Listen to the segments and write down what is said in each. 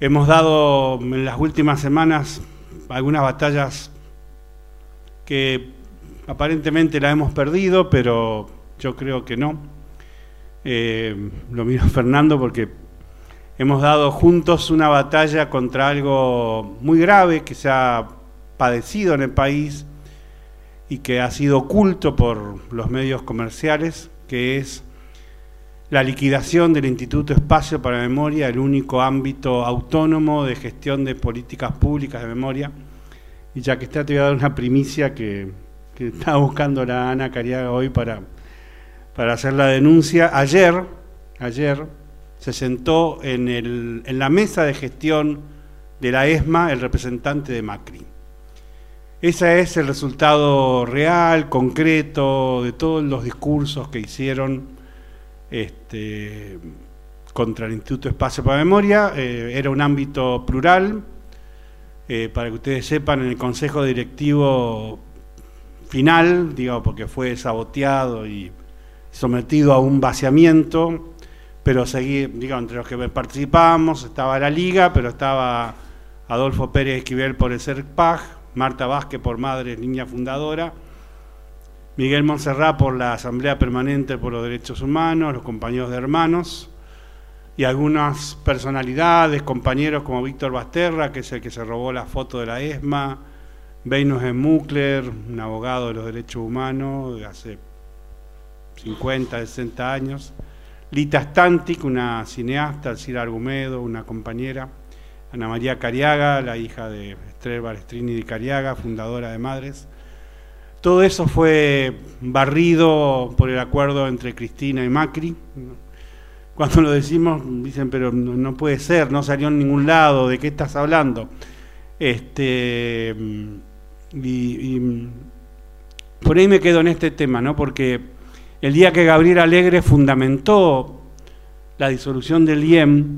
Hemos dado en las últimas semanas algunas batallas que aparentemente las hemos perdido, pero yo creo que no. Lo miro a Fernando porque hemos dado juntos una batalla contra algo muy grave que se ha padecido en el país y que ha sido oculto por los medios comerciales, que es la liquidación del Instituto Espacio para la Memoria, el único ámbito autónomo de gestión de políticas públicas de memoria. Y ya que está, te voy a dar una primicia que estaba buscando la Ana Cariaga hoy para hacer la denuncia. Ayer se sentó en la mesa de gestión de la ESMA el representante de Macri. Ese es el resultado real, concreto, de todos los discursos que hicieron contra el Instituto Espacio para la Memoria. Era un ámbito plural, para que ustedes sepan, en el Consejo Directivo final, digo, porque fue saboteado y sometido a un vaciamiento, pero entre los que participamos estaba la Liga, pero estaba Adolfo Pérez Esquivel por el CERPAG, Marta Vázquez por Madres Niña Fundadora, Miguel Monserrat por la Asamblea Permanente por los Derechos Humanos, los compañeros de Hermanos, y algunas personalidades, compañeros como Víctor Basterra, que es el que se robó la foto de la ESMA, Beinus Muckler, un abogado de los derechos humanos de hace 50, 60 años, Lita Stantic, una cineasta, Alcira Argumedo, una compañera, Ana María Cariaga, la hija de Esther Balestrini de Cariaga, fundadora de Madres. Todo eso fue barrido por el acuerdo entre Cristina y Macri. Cuando lo decimos, dicen, pero no puede ser, no salió en ningún lado, ¿de qué estás hablando? Por ahí me quedo en este tema, ¿no? Porque el día que Gabriela Alegre fundamentó la disolución del IEM,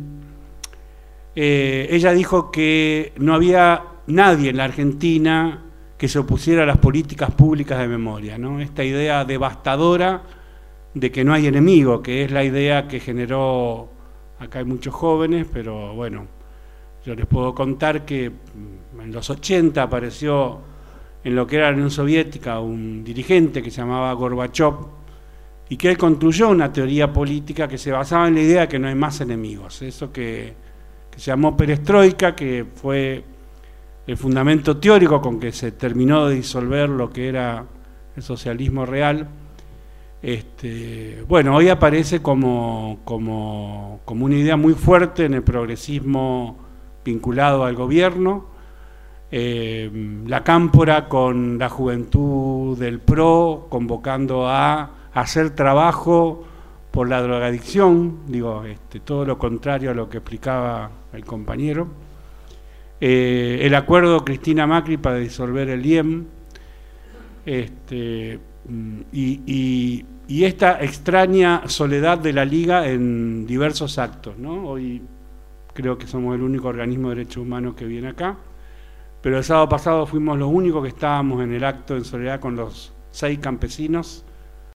ella dijo que no había nadie en la Argentina que se opusiera a las políticas públicas de memoria, ¿no? Esta idea devastadora de que no hay enemigo, que es la idea que generó, acá hay muchos jóvenes, pero bueno, yo les puedo contar que en los 80 apareció en lo que era la Unión Soviética un dirigente que se llamaba Gorbachev, y que él construyó una teoría política que se basaba en la idea de que no hay más enemigos, eso que se llamó perestroika, que fue el fundamento teórico con que se terminó de disolver lo que era el socialismo real. Bueno, hoy aparece como una idea muy fuerte en el progresismo vinculado al gobierno. La Cámpora con la juventud del PRO convocando a hacer trabajo por la drogadicción, todo lo contrario a lo que explicaba el compañero. El acuerdo Cristina-Macri para disolver el IEM, y esta extraña soledad de la Liga en diversos actos, ¿no? Hoy creo que somos el único organismo de derechos humanos que viene acá, pero el sábado pasado fuimos los únicos que estábamos en el acto en soledad con los 6 campesinos